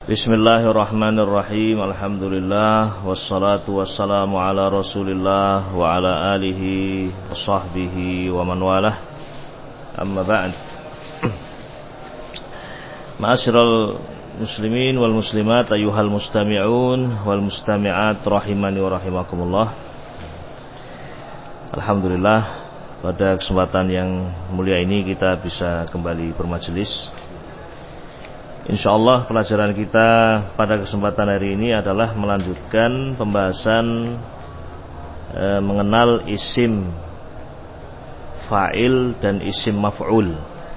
Bismillahirrahmanirrahim. Alhamdulillah wassalatu wassalamu ala Rasulillah wa ala alihi wa sahbihi wa man walah. Amma ba'd. Ma'asyiral muslimin wal muslimat ayyuhal mustami'un wal mustami'at rahimani wa rahimakumullah. Alhamdulillah, pada kesempatan yang mulia ini kita bisa kembali bermajelis. InsyaAllah pelajaran kita pada kesempatan hari ini adalah melanjutkan pembahasan mengenal isim fa'il dan isim maf'ul,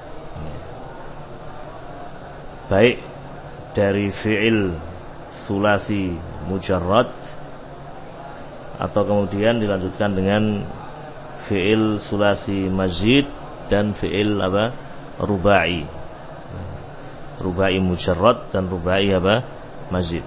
baik dari fi'il sulasi mujarrad atau kemudian dilanjutkan dengan fi'il sulasi mazid dan fi'il rubai. Rubai mujarrad dan rubai mazid.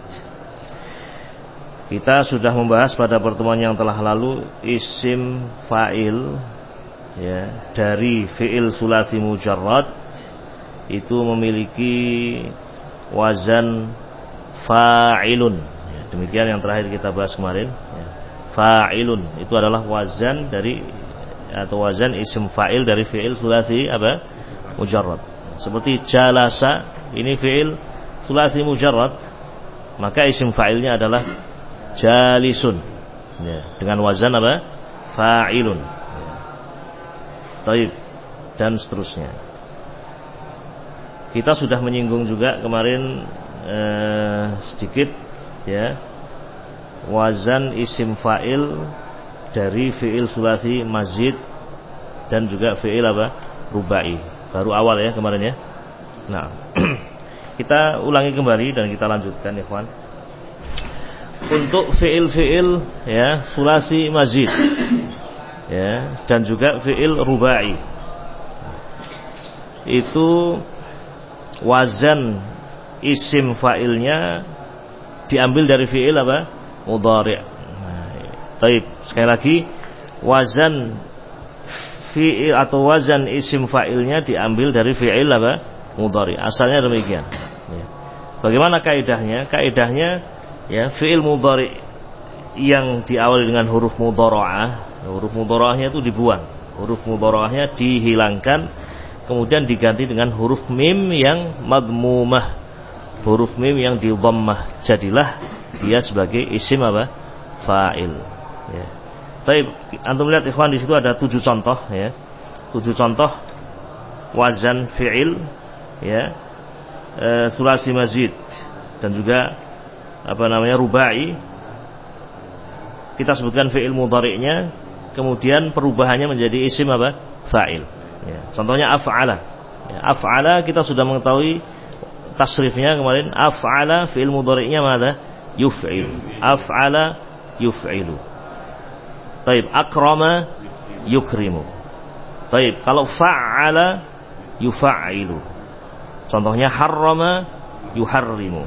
Kita sudah membahas pada pertemuan yang telah lalu isim fa'il ya, dari fi'il sulasi mujarrad itu memiliki wazan fa'ilun ya, demikian yang terakhir kita bahas kemarin ya. Fa'ilun itu adalah wazan dari atau wazan isim fa'il dari fi'il sulasi mujarrad. Seperti jalasa, ini fi'il sulasi mujarrad, maka isim fa'ilnya adalah jalisun ya, dengan wazan fa'ilun ya. Taib, dan seterusnya. Kita sudah menyinggung juga kemarin sedikit ya, wazan isim fa'il dari fi'il sulasi mazid dan juga fi'il rubai. Baru awal ya kemarin ya. Nah, kita ulangi kembali dan kita lanjutkan ya kawan. Untuk fi'il ya sulasi mazid ya dan juga fi'il rubai, itu wazan isim fa'ilnya diambil dari fi'il mudhari'. Baik, sekali lagi wazan fi'il atau wazan isim fa'ilnya diambil dari fi'il mudhari'. Asalnya demikian ya. Bagaimana kaidahnya? Kaidahnya ya, fi'il mudhari' yang diawali dengan huruf mudhara'ah, huruf mudhara'ahnya itu dibuang, huruf mudhara'ahnya dihilangkan, kemudian diganti dengan huruf mim yang madmumah, huruf mim yang di dhammah, jadilah dia sebagai isim fa'il ya. Baik, antum lihat ikhwan, di situ ada 7 contoh ya. 7 contoh wazan fi'il ya, sulasi mazid dan juga rubai. Kita sebutkan fi'il mudhari'nya, kemudian perubahannya menjadi isim fa'il ya. Contohnya af'ala ya, af'ala kita sudah mengetahui tasrifnya kemarin. Af'ala fi'il mudhari'nya yuf'il. Af'ala yuf'ilu. Baik, akrama yukrimu. Baik, kalau fa'ala yufa''ilu. Contohnya harrama yuharrimu.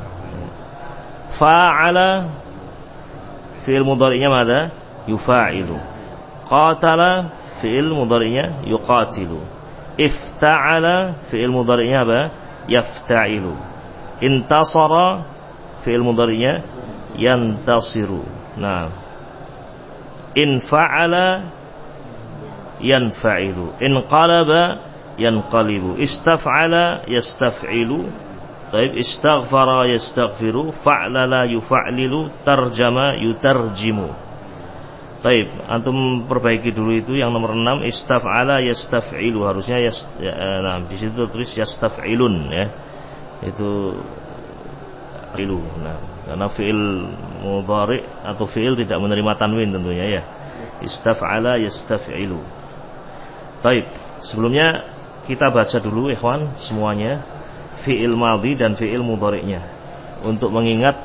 Fa'ala fi'il mudhari'nya yufa'ilu. Qatala fi'il mudhari'nya yuqatilu. Ifta'ala fi'il mudhari'nya yafta'ilu. Intasara fi'il mudhari'nya yantasiru. Nah, in fa'ala yanfa'ilu, in qalaba yanqalibu, istaf'ala yastaf'ilu. Baik, istaghfara yastaghfiru, fa'lala yufa'lilu, tarjama yutarjimu. Baik, antum perbaiki dulu itu yang nomor 6, istaf'ala yastaf'ilu, harusnya nah di situ tulis yastaf'ilun ya. Itu ilu. Nah, karena fi'il mudhari' atau fi'il tidak menerima tanwin tentunya ya. Istaf'ala yastaf'ilu. Baik, sebelumnya kita baca dulu ikhwan semuanya fi'il madhi dan fi'il mudhari'nya untuk mengingat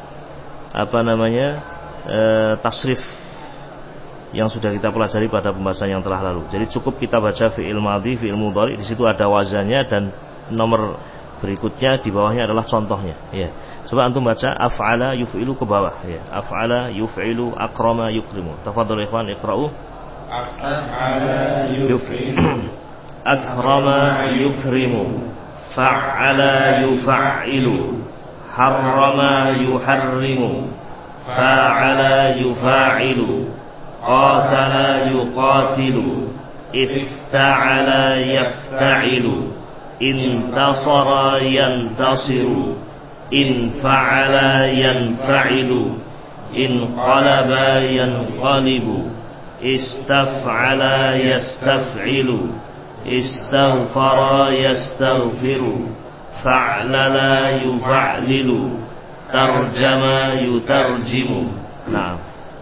tasrif yang sudah kita pelajari pada pembahasan yang telah lalu. Jadi cukup kita baca fi'il madhi, fi'il mudhari', di situ ada wazannya dan nomor berikutnya di bawahnya adalah contohnya ya. Coba antum baca af'ala yuf'ilu ke bawah ya. Af'ala yuf'ilu, akrama yukrimu. Tafadhal ikhwan, iqra'u. Af'ala yuf'ilu, akrama yukrimu, fa'ala yuf'ilu, harrama yuharrimu, fa'ala yufa'ilu, qatala yuqatilu, ifta'ala yafta'ilu, intasara yantasiru, infa'ala yanfa'ilu, inqalaba yanqalibu, istaf'ala yastaf'ilu, istaghfara yastaghfiru, fa'lala yufa'lilu, tarjama yutarjimu. Nah,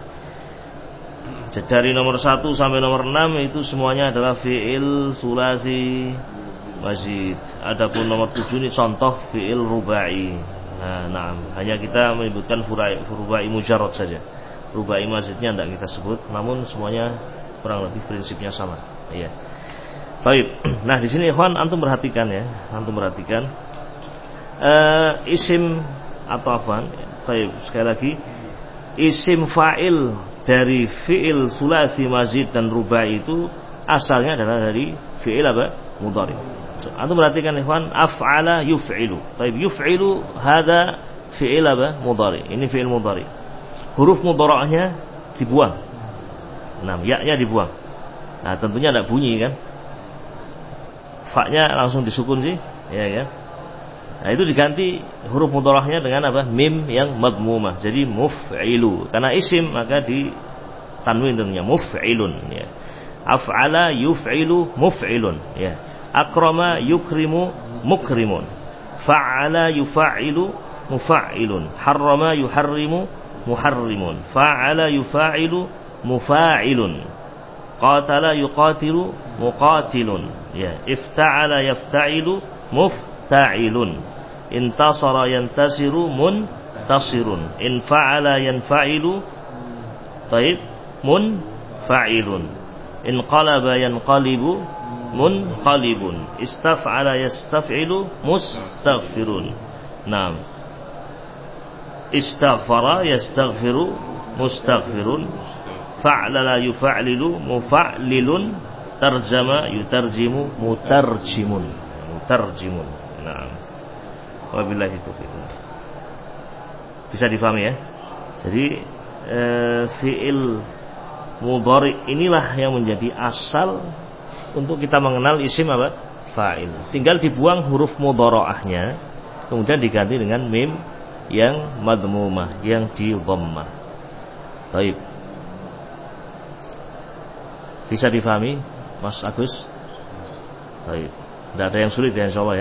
dari nomor 1 sampai nomor 6 itu semuanya adalah fi'il sulasi mazid. Adapun nomor 7 ini contoh fi'il rubai. Nah, hanya kita menyebutkan rubai mujarrad saja. Rubai mazidnya tidak kita sebut, namun semuanya kurang lebih prinsipnya sama. Iya. Baik. Nah, di sini ikhwan antum perhatikan ya. Antum perhatikan isim atau apa? Baik, sekali lagi isim fa'il dari fi'il sulasi mazid dan rubai itu asalnya adalah dari fi'il apa? Mudhari. Antum perhatikan ikhwan, af'ala yuf'ilu. Baik, yuf'ilu hada fi'il apa? Mudhari. Ini fi'il mudhari. Huruf mudhara'nya dibuang. Nah, ya-nya dibuang. Nah, tentunya tidak bunyi kan? Fa-nya langsung disukun sih, ya kan? Nah, itu diganti huruf mudhara'nya dengan apa? Mim yang madmumah. Jadi muf'ilu. Karena isim maka di tanwin tentunya muf'ilun ya. Af'ala yuf'ilu muf'ilun ya. Akrama yukrimu mukrimun. Fa'ala yufa'ilu mufa'ilun. Harrama yuharrimu muharrimun. Fa'ala yufa'ilu mufa'ilun. Qatala yuqatilu muqatilun ya. Ifta'ala yafta'ilu mufta'ilun. Intasara yantasiru muntasirun. Infa'ala yanfa'ilu taib munfa'ilun. Inqalaba yanqalibu munqalibun. Istaf'ala yastaf'ilu mustaghfirun. Naam. Istaghfara yastaghfiru mustaghfirun. Fa'lala yufa'lilu mufa'lilun. Tarjama yutarjimu mutarjimun. Mutarjimun. Naam. Wabillahi taufiq. Bisa difahami ya? Jadi fi'il mudhari inilah yang menjadi asal untuk kita mengenal isim apa? Fa'il. Tinggal dibuang huruf mudhara'ahnya, kemudian diganti dengan mim yang madmumah, yang di dhammah. Baik. Bisa difahami, Mas Agus? Baik. Tidak ada yang sulit ya, insyaallah ya.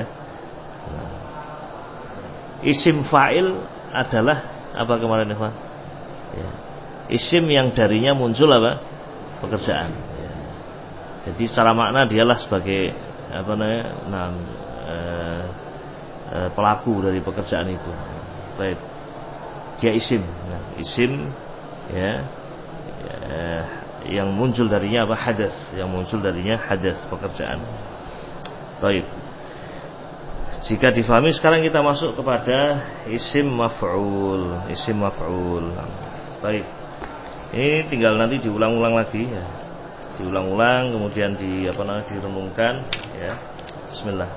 Isim fa'il adalah apa kemarin Pak? Ya. Isim yang darinya muncul apa? Pekerjaan. Ya. Jadi secara makna dialah sebagai apa namanya? Pelaku dari pekerjaan itu. Baik. Dia isim. Nah, isim ya, yang muncul darinya apa? Hadas. Yang muncul darinya hadas, pekerjaan. Baik. Jika difahami, sekarang kita masuk kepada isim maf'ul. Isim maf'ul. Baik. Ini tinggal nanti diulang-ulang lagi ya. Diulang-ulang kemudian direnungkan ya. Bismillah.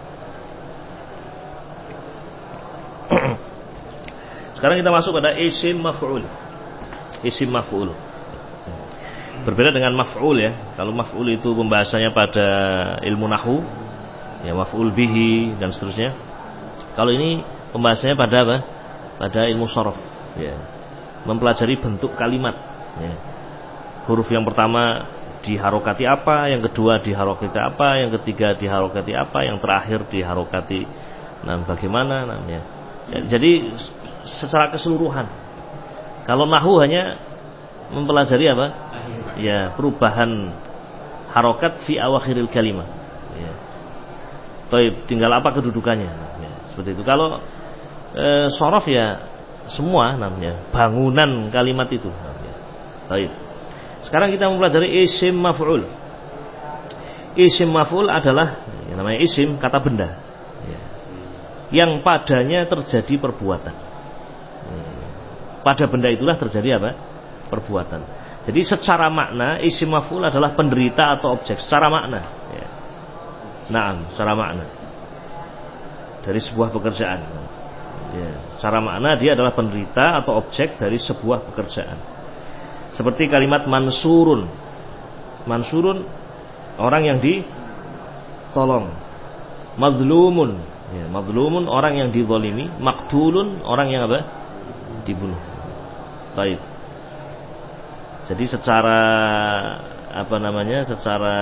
Sekarang kita masuk pada isim maf'ul. Isim maf'ul. Berbeda dengan maf'ul ya. Kalau maf'ul itu pembahasannya pada ilmu nahwu, ya maf'ul bihi dan seterusnya. Kalau ini pembahasannya pada apa? Pada ilmu sharaf ya. Mempelajari bentuk kalimat ya. Huruf yang pertama diharokati apa, yang kedua diharokati apa, yang ketiga diharokati apa, yang terakhir diharokati bagaimana namanya ya. Jadi secara keseluruhan. Kalau nahwu hanya mempelajari apa? Ya, perubahan harokat fi awakhiril kalimah ya. Baik, tinggal apa kedudukannya ya, seperti itu. Kalau sorof ya semua namanya bangunan kalimat itu namanya. Baik. Sekarang kita mempelajari isim maf'ul. Isim maf'ul adalah yang namanya isim, kata benda ya, yang padanya terjadi perbuatan. Pada benda itulah terjadi apa? Perbuatan. Jadi secara makna isim maf'ul adalah penderita atau objek secara makna ya. Naam, secara makna dari sebuah pekerjaan. Ya, secara makna dia adalah penderita atau objek dari sebuah pekerjaan. Seperti kalimat mansurun. Mansurun orang yang ditolong. Mazlumun, ya, mazlumun orang yang dizalimi. Maktulun orang yang apa? Dibunuh. Baik. Jadi secara secara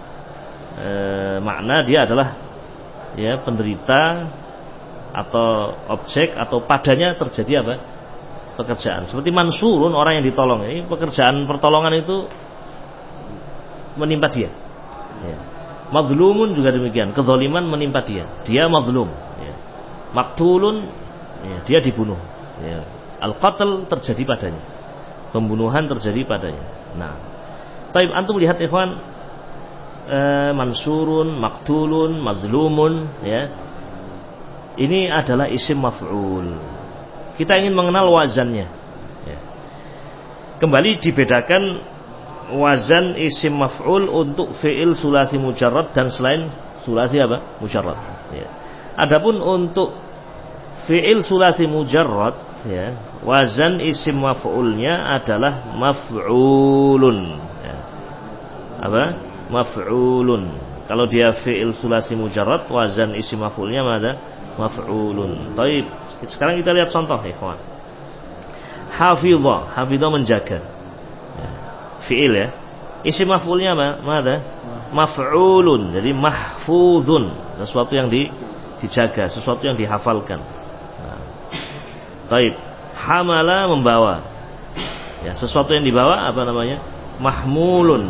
makna dia adalah ya penderita atau objek atau padanya terjadi apa? Pekerjaan. Seperti mansurun orang yang ditolong. Ini pekerjaan pertolongan itu menimpa dia. Ya. Mazlumun juga demikian. Kezaliman menimpa dia. Dia mazlum. Ya. Maktulun ya, dia dibunuh. Ya. Al-qatl terjadi padanya. Pembunuhan terjadi padanya. Nah, baik antum lihat ikhwan, mansurun, maktulun, mazlumun, ya. Ini adalah isim maf'ul. Kita ingin mengenal wazannya. Ya. Kembali dibedakan wazan isim maf'ul untuk fi'il sulasi mujarrad dan selain sulasi apa? Mujarrad. Ya. Adapun untuk fi'il sulasi mujarrad, ya, wazan isim maf'ulnya adalah maf'ulun. Ya. Apa? Maf'ulun. Kalau dia fi'il sulasi mujarrad, wazan isim maf'ulnya ada maf'ulun. Baik, sekarang kita lihat contoh ikhwan. Hafidha menjaga. Ya. Fi'il ya. Isim maf'ulnya apa? Maf'ulun. Jadi mahfuzun, sesuatu yang dijaga, sesuatu yang dihafalkan. Nah. Baik, hamala membawa. Ya, sesuatu yang dibawa apa namanya? Mahmulun.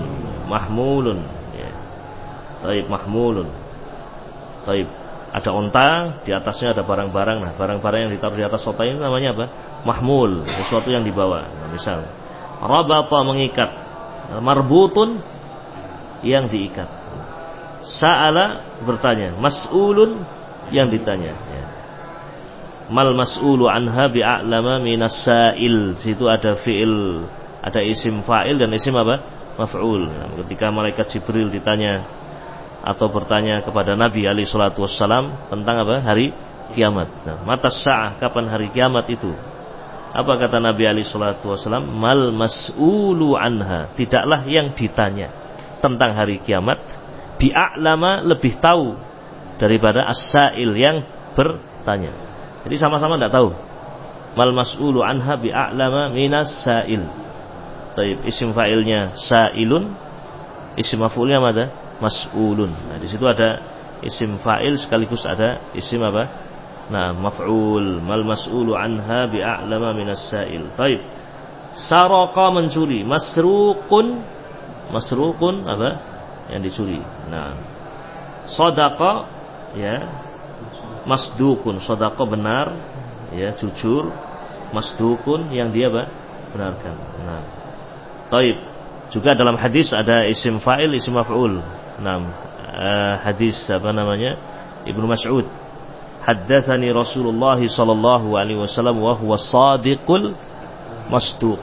Ya. Baik, mahmulun. Baik. Ada onta, di atasnya ada barang-barang. Nah, barang-barang yang ditaruh di atas onta ini namanya apa? Mahmul, sesuatu yang dibawa. Nah, misal, rabata mengikat, marbutun yang diikat. Sa'ala bertanya, mas'ulun yang ditanya. Ya. Mal mas'ulu anha bi'a'lama minas sa'il. Situ ada fi'il, ada isim fa'il dan isim apa? Maf'ul. Nah, ketika malaikat Jibril ditanya atau bertanya kepada Nabi alaihi salatu wassalam tentang apa? Hari kiamat. Nah, mata sa'ah, kapan hari kiamat itu? Apa kata Nabi alaihi salatu wassalam? Mal mas'ulu anha, tidaklah yang ditanya tentang hari kiamat bi'a'lama lebih tahu daripada as-sa'il yang bertanya. Jadi sama-sama tidak tahu. Mal mas'ulu anha bi'a'lama minas sa'il. Taib, isim fa'ilnya sa'ilun, isim maf'ulnya apa? Mas'ulun. Nah, di situ ada isim fa'il sekaligus ada isim apa? Nah, maf'ul. Mal mas'ulu anha bi'a'lama minas sa'il. Taib. Saraka mencuri, masruqun apa? Yang dicuri. Nah, sadaqa ya, masdukun. Sadaqa benar, ya, jujur. Masdukun yang dia apa? Benarkan. Nah, taib. Juga dalam hadis ada isim fa'il, isim maf'ul. Nah, hadis apa namanya? Ibnu Mas'ud. Haddatsani Rasulullah sallallahu alaihi wasallam wa huwa shadiqul masduq.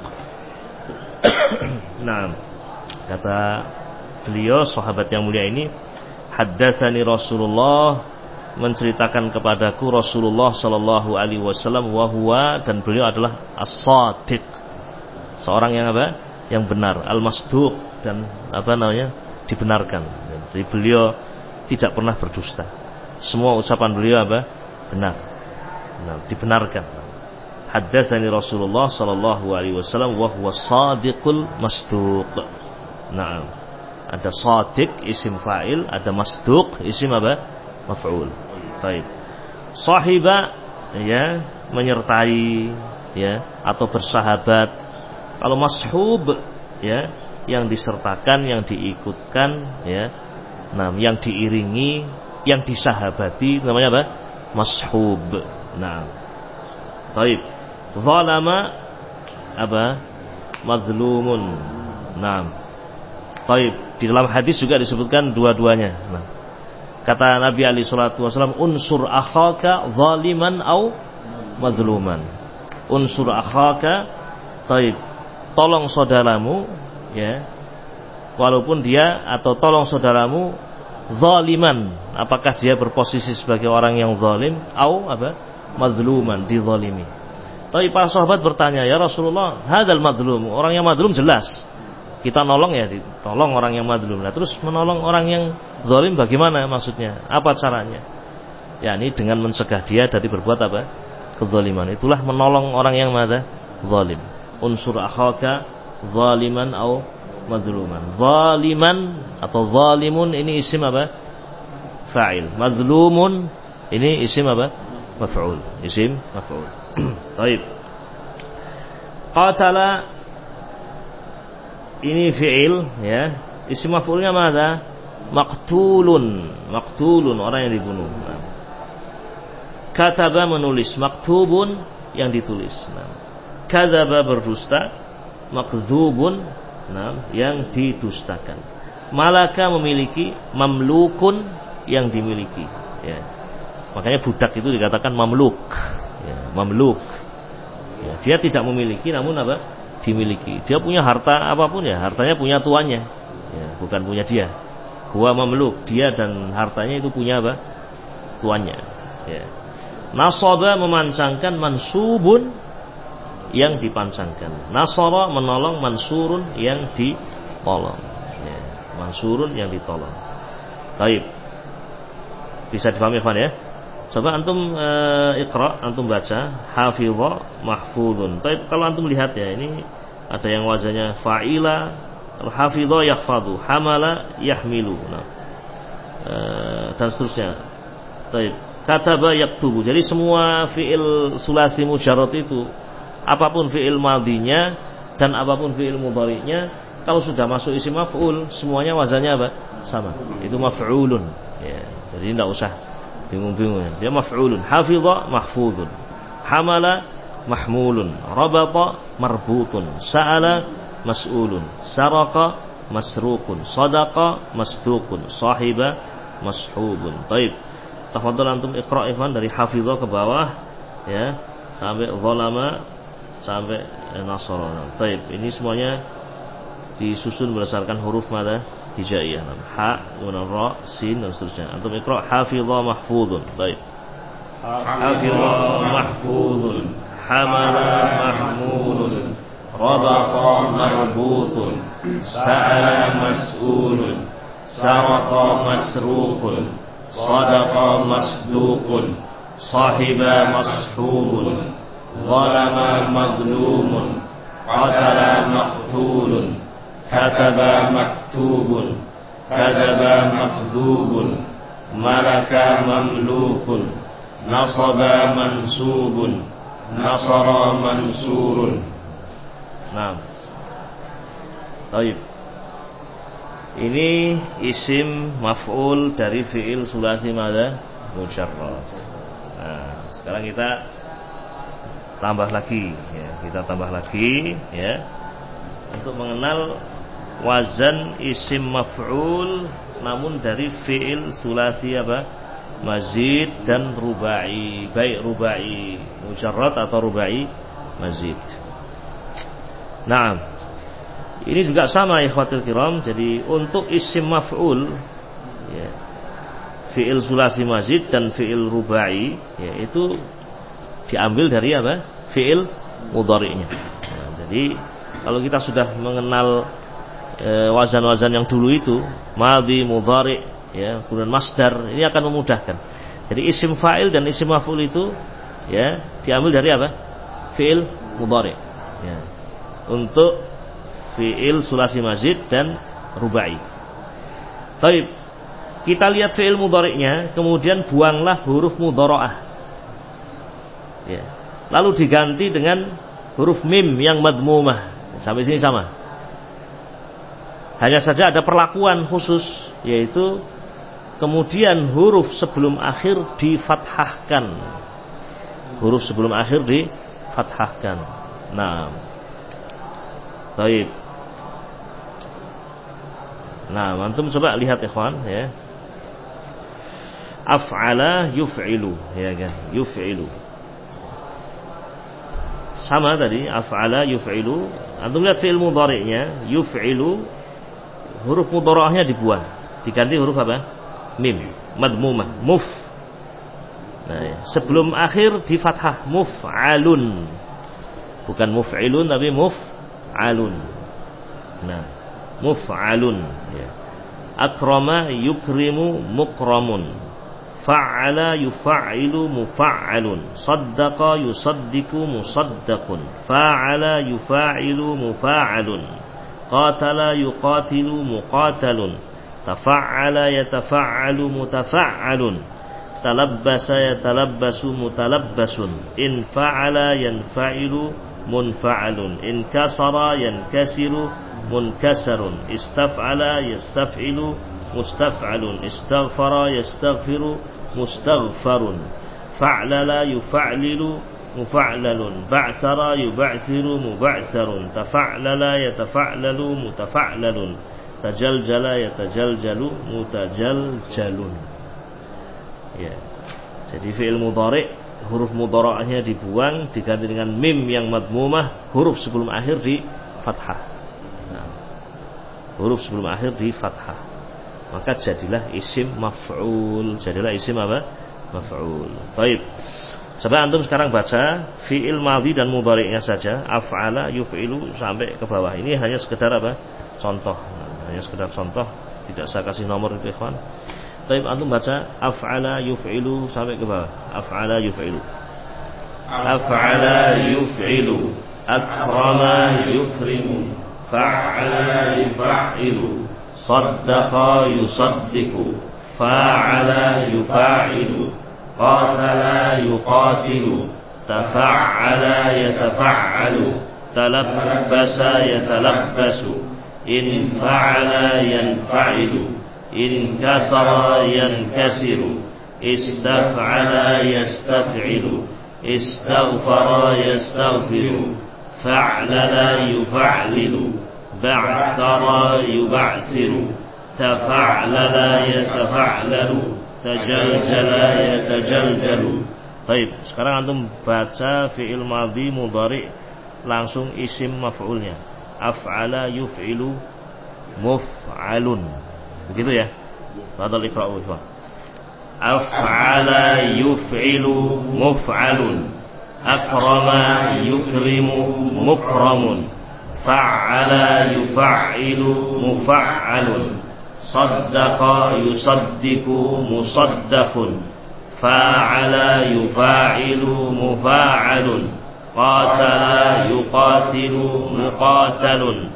Nah, kata beliau sahabat yang mulia ini, haddatsani Rasulullah, menceritakan kepadaku Rasulullah sallallahu alaihi wasallam wa huwa, dan beliau adalah as-shadiq. Seorang yang apa? Yang benar, al-masduq, dan apa namanya? Dibenarkan. Jadi beliau tidak pernah berdusta. Semua ucapan beliau apa? Benar. Nah, dibenarkan. Haddatsani Rasulullah sallallahu alaihi wasallam wa huwa shadiqul masduq. Nah, ada shadiq isim fa'il, ada masduq isim apa? Maf'ul. Baik. Sahiba ya, menyertai ya, atau bersahabat. Kalau mashub ya, yang disertakan, yang diikutkan ya. Nah, yang diiringi, yang disahabati namanya apa? Mashub. Nah. Baik. Zalama apa? Mazlumun. Nah. Baik, di dalam hadis juga disebutkan dua-duanya. Nah. Kata Nabi alaihi salatu wasallam, unsur akhaka zaliman au mazluman. Unsur akhaka, baik. Tolong saudaramu ya, walaupun dia, atau tolong saudaramu zaliman, apakah dia berposisi sebagai orang yang zalim, au apa? Mazluman, dizalimi. Tapi para sahabat bertanya, "Ya Rasulullah, hadzal mazlum." Orang yang mazlum jelas. Kita nolong ya, ditolong orang yang mazlum. Nah, terus menolong orang yang zalim bagaimana maksudnya? Apa caranya? Ya, ini dengan mencegah dia dari berbuat apa? Kezaliman. Itulah menolong orang yang zalim. Unsur akhaka zaliman atau mazluman. Zaliman atau zalimun ini isim apa? Fa'il. Mazlumun ini isim apa? Maf'ul. Isim maf'ul. Baik. Qatala ini fi'il ya. Isim maf'ulnya mana? Maqtulun. Maqtulun, orang yang dibunuh. Nah. Kataba menulis, maktubun yang ditulis. Nah. Kadzaba berdusta, makdzubun yang didustakan. Malaka memiliki, mamlukun yang dimiliki. Ya. Makanya budak itu dikatakan mamluk. Ya, mamluk. Ya, dia tidak memiliki, namun apa? Dimiliki. Dia punya harta apapun ya, hartanya punya tuannya. Ya, bukan punya dia. Huwa mamluk, dia dan hartanya itu punya apa? Tuannya. Ya. Nasaba memancangkan, mansubun yang dipancangkan. Nasara menolong, mansurun yang ditolong. Ya, mansurun yang ditolong. Baik. Bisa difahami Ikhwan ya? Coba antum iqra, antum baca hafidha mahfudun. Baik, kalau antum lihat ya, ini ada yang wazannya fa'ila, hafidha yahfadhu, hamala yahmilu. Dan seterusnya. Baik. Kataba yaktubu. Jadi semua fi'il sulasi mujarrad itu, apapun fi'il madhinya dan apapun fi'il mudhari'nya, kalau sudah masuk isim maf'ul, semuanya wazannya apa? Sama. Itu maf'ulun. Ya, jadi tidak usah bingung-bingung. Dia maf'ulun. Hafidha mahfudun. Hamala mahmulun. Rabata marbutun. Sa'ala mas'ulun. Saraka masrukun. Sadaqa masduqun. Sahiba mashubun. Baik. Tafadhal antum iqra' Ikhwan dari hafidha ke bawah ya, sampai zalama sampai nasara. Baik, ini semuanya disusun berdasarkan huruf mada hijaiyah. Ha, kemudian ra, sin dan seterusnya. Antum iqra' hafidha mahfudun. Baik. Hafidha mahfudun. Hamala mahmulun. Rabaqa marbutun. Sa'ala mas'ulun. Saraqa masruqun. Sadaqa masduqun. Sahiba mashubun. Zalama mazlumun. Qatala maqtulun. Kataba maktubun. Kadzaba makdzubun. Malaka mamlukun. Nasaba mansubun. Nasara mansurun. Nah. Baik. Ini isim maf'ul dari fi'il sulasi madza mujarrad. Nah, sekarang kita tambah lagi ya, ya untuk mengenal wazan isim maf'ul namun dari fi'il sulasi apa? Mazid dan rubai, baik rubai mujarrad atau rubai mazid. Nah, ini juga sama ikhwatul kiram. Jadi untuk isim maf'ul ya, fi'il sulasi mazid dan fi'il rubai ya, itu diambil dari apa? Fi'il mudhari'nya. Nah, jadi kalau kita sudah mengenal wazan-wazan yang dulu itu, madhi, mudhari' ya, kemudian masdar, ini akan memudahkan. Jadi isim fa'il dan isim maf'ul itu ya diambil dari apa? Fi'il mudhari'. Ya. Untuk fi'il sulasi mazid dan rubai. Baik. Kita lihat fi'il mudhari'nya, kemudian buanglah huruf mudhara'ah. Ya. Lalu diganti dengan huruf mim yang madmumah. Sampai sini sama. Hanya saja ada perlakuan khusus, yaitu kemudian huruf sebelum akhir difathahkan. Huruf sebelum akhir difathahkan. Nah. Baik. Nah, antum coba lihat ikhwan ya. Af'ala yuf'ilu, ya kan? Yuf'ilu. Sama tadi, af'ala yuf'ilu. Antum lihat fi'il mudhari'nya, yuf'ilu, huruf mudhara'ahnya dibuang. Diganti huruf apa? Mim, madmumah, Nah, ya. Sebelum akhir di fathah, muf'alun. Bukan muf'ilun tapi muf'alun. Nah, muf'alun ya. Akrama yukrimu mukramun. Fa'ala yufa''ilu mufa'alun. Saddaqa yusaddiqu musaddaqun. Fa'ala yufa'ilu mufa'alun. Qatala yuqatilu muqatalun. Tafa'ala yatafa'alu mutafa'alun. Talabbasa yatalabbasu mutalabbasun. In fa'ala yanfa'ilu munfa'alun. In kasara yankasiru munkasarun. Istaf'ala yastaf'ilu mustaf'alun. Istaghfara yastaghfiru mustaghfarun. Fa'lala yufa'lilu mufa'lalun. Ba'thara yuba'thiru muba'tharun. Tafa'lala yatafa'lalu mutafa'lalun. Tajaljala yatajaljalu mutajaljalun. Ya. Jadi fi'il mudhari' huruf mudhara'ahnya dibuang, diganti dengan mim yang madmumah, huruf sebelum akhir di fathah. Nah, huruf sebelum akhir di fathah. Maka jadilah isim maf'ul. Jadilah isim apa? Maf'ul. Baik. Coba antum sekarang baca fi'il madhi dan mudhari'nya saja, af'ala yuf'ilu sampai ke bawah. Ini hanya sekedar apa? Contoh. Nah, hanya sekedar contoh, tidak saya kasih nomor itu, ikhwan. Baik, antum baca af'ala yuf'ilu sampai ke bawah. Af'ala yuf'ilu. Af'ala yuf'ilu. Akrama yukrimu. Fa'ala yuf'ilu. Saddaqa yusaddiqu. Fa'ala yufa'ilu. Qatala yuqatilu. Tafa'ala yatafa'alu. Talabbasa yatalabbasu. In fa'ala yanfa'ilu. In kasara yankasiru. Istaf'ala yastaf'ilu. Istaghfara yastaghfiru. Fa'lala yufa'lilu. Ba'thara yuba'thiru. Tafa'lala yatafa'lalu. Tajaljala yatajaljalu. Baik, sekarang antum baca fi'il madhi mudhari' langsung isim maf'ulnya. Af'ala yuf'ilu muf'alun. Begitu ya. Fadhal iqra'u. Af'ala yuf'ilu muf'alun. Akrama yukrimu mukramun. Fa'ala yuf'ilu mufa'alun. Saddaqa yusaddiqu musaddaqun. Fa'ala yufa'ilu mufa'alun. Qatala yuqatilu muqatalun.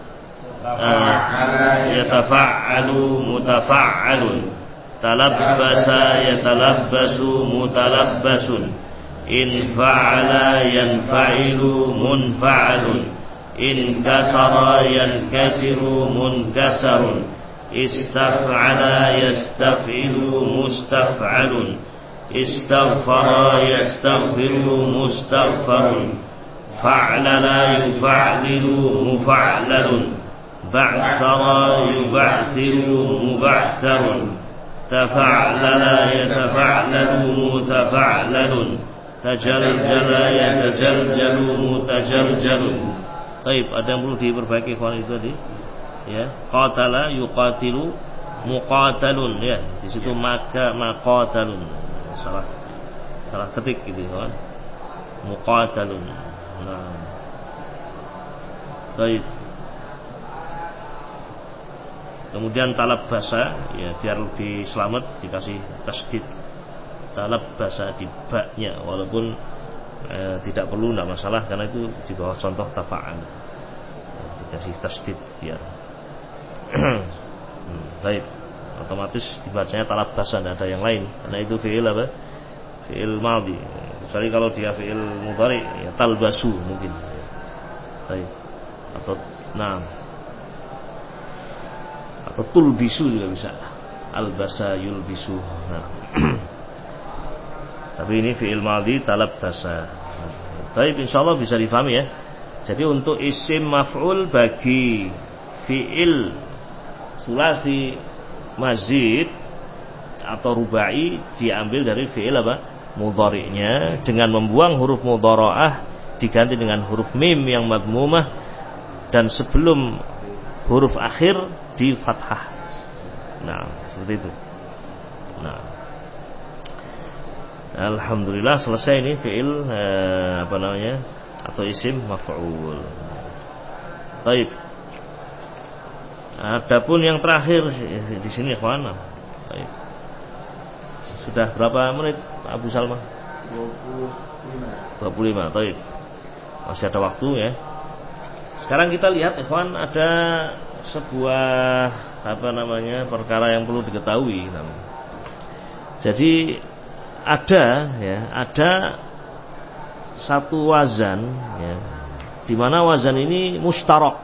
Yatafa'alu mutafa'alun. Talabbasa yatalabbasu mutalabbasun. In fa'ala yanfa'ilu munfa'alun. In kasara yankasiru munkasarun. Istaf'ala yastaf'ilu mustaf'alun. Istaghfara yastaghfiru mustaghfarun. Fa'lala yufa'lilu mufa'lalun. Ba'thara yuba'thiru muba'tharun. Tafa'lala yatafa'lalu mutafa'lalun. Tajaljala yatajaljalu mutajaljalun. Baik, ada yang perlu diperbaiki kawan itu tadi. Ya, qatala yuqatilu muqatalun ya. Di situ maka maqatalun. Salah ketik gitu kawan. Muqatalun. Nah. Baik. Kemudian talab basa ya, biar lebih selamat dikasih tasdid. Talab basa di ba-nya, walaupun tidak perlu, tidak masalah karena itu di bawah contoh tafa'al. Dikasih tasdid biar baik, otomatis dibacanya talab basa, tidak ada yang lain karena itu fi'il apa? Fi'il madhi. Kecuali kalau dia fi'il mudhari ya talbasu mungkin. Baik. Atau atau tulbisu juga bisa. Albasa yulbisu. Nah. Tapi ini fi'il madhi talab basa. Baik, insyaallah bisa difahami ya. Jadi untuk isim maf'ul bagi fi'il sulasi mazid atau rubai diambil dari fi'il apa? Mudhari'nya dengan membuang huruf mudhara'ah diganti dengan huruf mim yang madmumah dan sebelum huruf akhir di fathah. Nah, seperti itu. Nah, Alhamdulillah selesai ini fi'il atau isim maf'ul. Baik. Adapun yang terakhir di sini ikhwan. Baik. Sudah berapa menit Abu Salma? 25. Baik. Masih ada waktu ya. Sekarang kita lihat ikhwan, ada sebuah perkara yang perlu diketahui. Jadi ada satu wazan ya, di mana wazan ini mustarak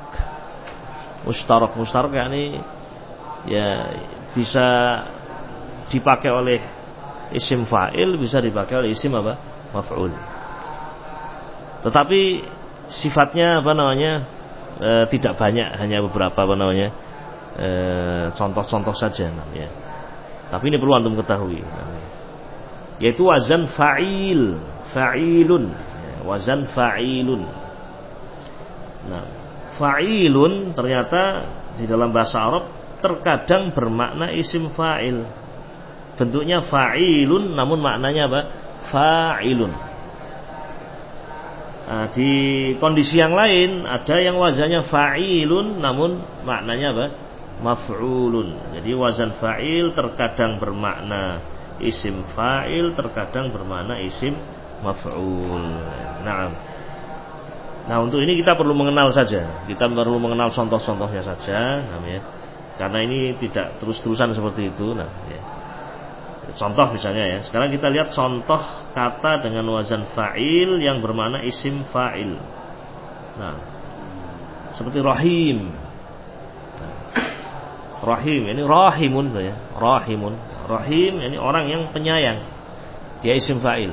yakni ya bisa dipakai oleh isim fa'il, bisa dipakai oleh isim maf'ul. Tetapi sifatnya tidak banyak, hanya beberapa contoh-contoh saja ya. Tapi ini perlu antum ketahui, yaitu wazan fa'ilun ya, wazan fa'ilun. Nah, fa'ilun ternyata di dalam bahasa Arab terkadang bermakna isim fa'il. Bentuknya fa'ilun namun maknanya apa? Fa'ilun. Nah, di kondisi yang lain ada yang wazannya fa'ilun namun maknanya apa? Maf'ulun. Jadi wazan fa'il terkadang bermakna isim fa'il, terkadang bermakna isim maf'ul. Nah, untuk ini kita perlu mengenal saja. Kita perlu mengenal contoh-contohnya saja, karena ini tidak terus-terusan seperti itu. Contoh misalnya ya. Sekarang kita lihat contoh kata dengan wazan fa'il yang bermakna isim fa'il. Nah, seperti rahim. Rahim ini rahimun ya. Rahim ini orang yang penyayang. Dia isim fa'il.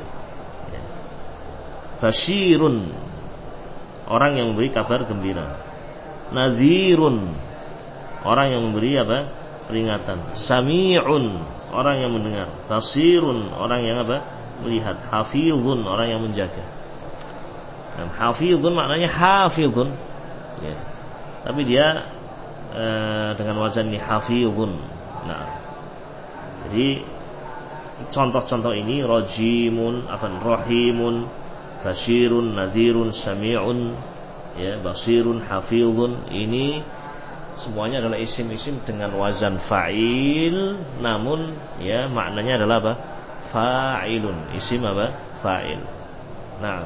Basyirun, orang yang memberi kabar gembira. Nadhirun, orang yang memberi peringatan. Sami'un, orang yang mendengar. Basirun, orang yang melihat. Hafizun, orang yang menjaga. Dan hafizun maknanya hafizun ya. Tapi dia dengan wazan ini hafizun. Nah, jadi contoh-contoh ini rajimun, rahimun, basyirun, nadhirun, sami'un ya, basirun, hafizun, ini semuanya adalah isim-isim dengan wazan fa'il namun ya maknanya adalah fa'ilun, isim fa'il. Nah,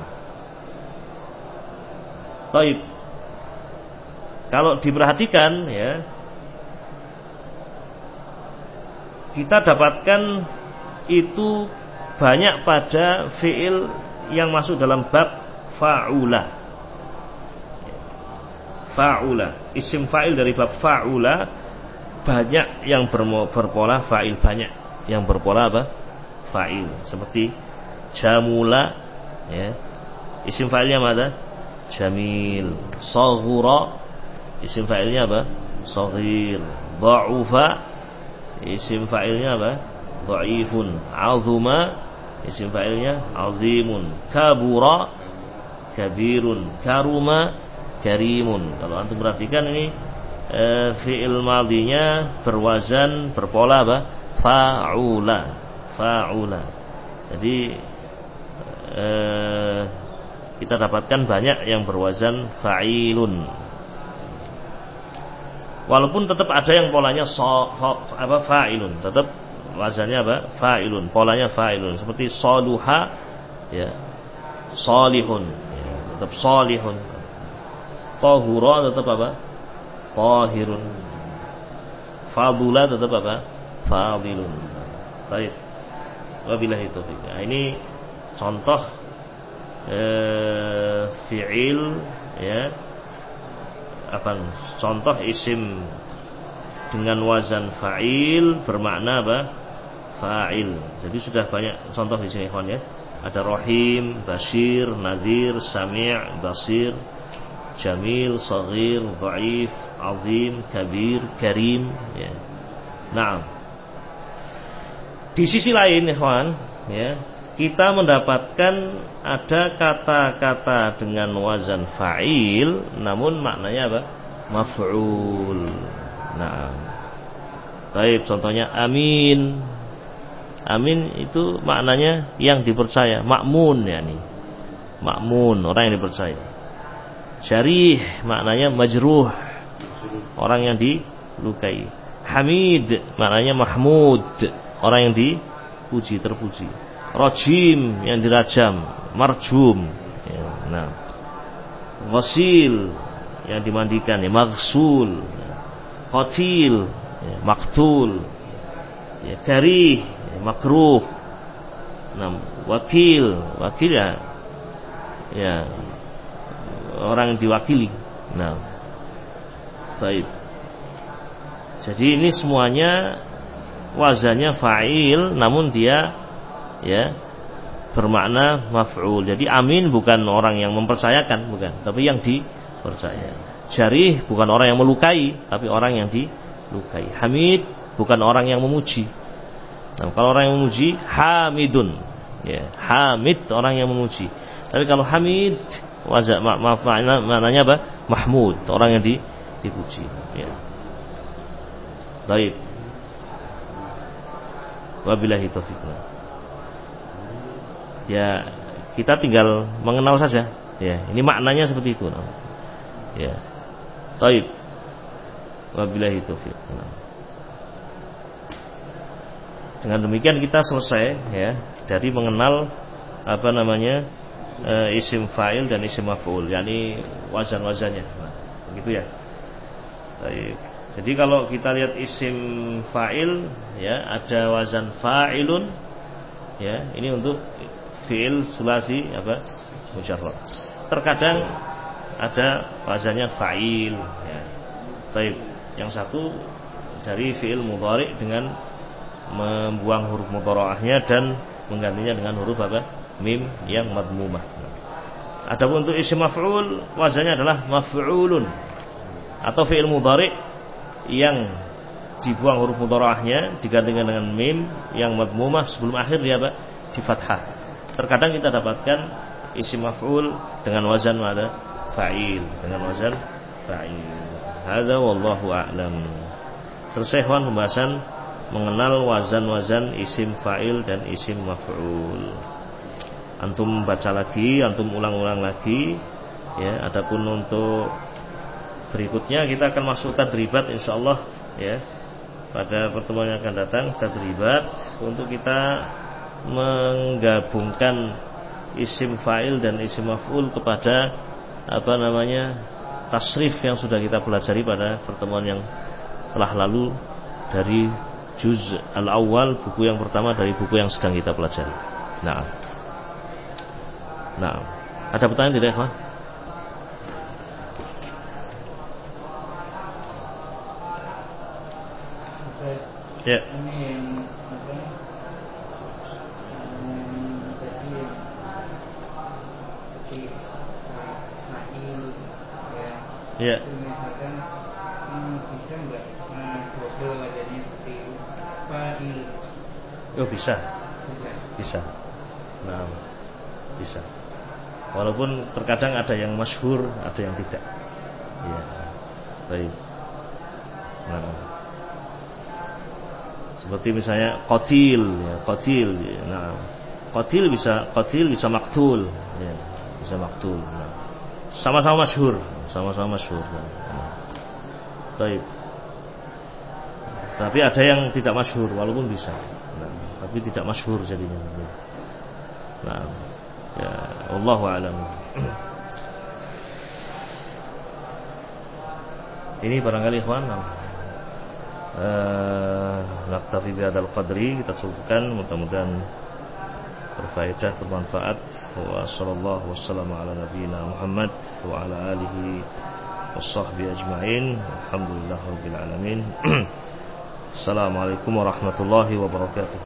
baik. Kalau diperhatikan ya, kita dapatkan itu banyak pada fi'il yang masuk dalam bab fa'ula. Isim fa'il dari bab fa'ula banyak yang berpola fa'il, banyak yang berpola fa'il. Seperti jamula ya, isim fa'ilnya mana? Jamil. Saghura, isim fa'ilnya saghir. Dha'ufa, isim fa'ilnya dha'ifun. Azuma, isim fa'ilnya azimun. Kabura, kabirun. Karuma, karimun. Kalau antum perhatikan ini fi'il madinya berpola fa'ula. Jadi kita dapatkan banyak yang berwazan fa'ilun. Walaupun tetap ada yang polanya fa'ilun, tetap wazannya fa'ilun, polanya fa'ilun. Seperti saluha ya, salihun ya, tetap salihun. Tahura tetap tahirun. Fadula tetap fadilun. Baik. Wabillahi taufiq. Nah, ini contoh fi'il ya, contoh isim dengan wazan fa'il bermakna fa'il. Jadi sudah banyak contoh di sini ikhwan ya. Ada rahim, basyir, nadhir, sami', basir, jamil, saghir, dhaif, azim, kabir, karim ya. Nah, di sisi lain ikhwan ya, kita mendapatkan ada kata-kata dengan wazan fa'il namun maknanya maf'ul. Nah, baik, contohnya amin. Amin itu maknanya yang dipercaya, makmun yakni. Makmun, orang yang dipercaya. Syarih maknanya majruh, orang yang dilukai. Hamid maknanya mahmud, orang yang dipuji, terpuji. Rajim yang dirajam, marjum. Ya, nah. Ghasil yang dimandikan, ya, maghsul. Qatil, ya, maktul. Ya, karih, ya, makruh. Nah, wakil ya orang yang diwakili. Nah, baik. Jadi ini semuanya wazannya fa'il, namun dia ya bermakna maf'ul. Jadi amin bukan orang yang mempercayakan, bukan, tapi yang dipercaya. Jarih bukan orang yang melukai, tapi orang yang dilukai. Hamid bukan orang yang memuji. Nah, kalau orang yang memuji hamidun, ya, hamid orang yang memuji. Tapi kalau hamid wazan maknanya apa? Mahmud, orang yang dipuji, ya. Baik. Wabillahi taufiq. Ya, kita tinggal mengenal saja. Ya, ini maknanya seperti itu. Ya. Baik. Wabillahi taufiq. Dengan demikian kita selesai ya dari mengenal apa namanya isim fa'il dan isim maf'ul, yakni wazan-wazannya. Nah, begitu ya. Baik. Jadi kalau kita lihat isim fa'il ya ada wazan fa'ilun ya, ini untuk fi'il sulasi apa? Mujarrad. Terkadang ada wazannya fa'il ya. Baik. Yang satu dari fi'il mudhari' dengan membuang huruf mudhara'ahnya dan menggantinya dengan huruf apa? Mim yang madmumah. Adapun untuk isim maf'ul wazannya adalah maf'ulun atau fi'il mudhari' yang dibuang huruf mudhara'ahnya digantikan dengan mim yang madmumah sebelum akhir dia apa? Di fathah. Terkadang kita dapatkan isim maf'ul dengan wazan ada fa'il, dengan wazan fa'il. Hadza wallahu a'lam. Selesai kawan pembahasan mengenal wazan-wazan isim fa'il dan isim maf'ul. Antum baca lagi, antum ulang-ulang lagi ya. Adapun untuk berikutnya kita akan masuk tadribat insyaallah ya. Pada pertemuan yang akan datang tadribat untuk kita menggabungkan isim fa'il dan isim maf'ul kepada apa namanya tasrif yang sudah kita pelajari pada pertemuan yang telah lalu dari juz al-awwal, buku yang pertama dari buku yang sedang kita pelajari. Nah, ada pertanyaan tidak, Pak? Ya. Ya. Bisa enggak double wajahnya seperti fa'il? Oh bisa. Nah, bisa. Walaupun terkadang ada yang masyhur, ada yang tidak. Ya. Baik. Nah. Seperti misalnya qatil, ya, qatil. Nah, qatil bisa maktul, ya, bisa maktul. Nah, sama-sama masyhur. Nah, baik. Tapi ada yang tidak masyhur walaupun bisa. Nah, tapi tidak masyhur jadinya. Nah, ya wallahu a'lam. Ini barangkali ikhwan naktafi bihadzal qadri, kita cukupkan, mudah-mudahan berfaedah, bermanfaat. Wa sallallahu wassalamu ala nabiyyina Muhammad wa ala alihi washabbihi ajmain. Alhamdulillahirabbil alamin. Assalamualaikum warahmatullahi wabarakatuh.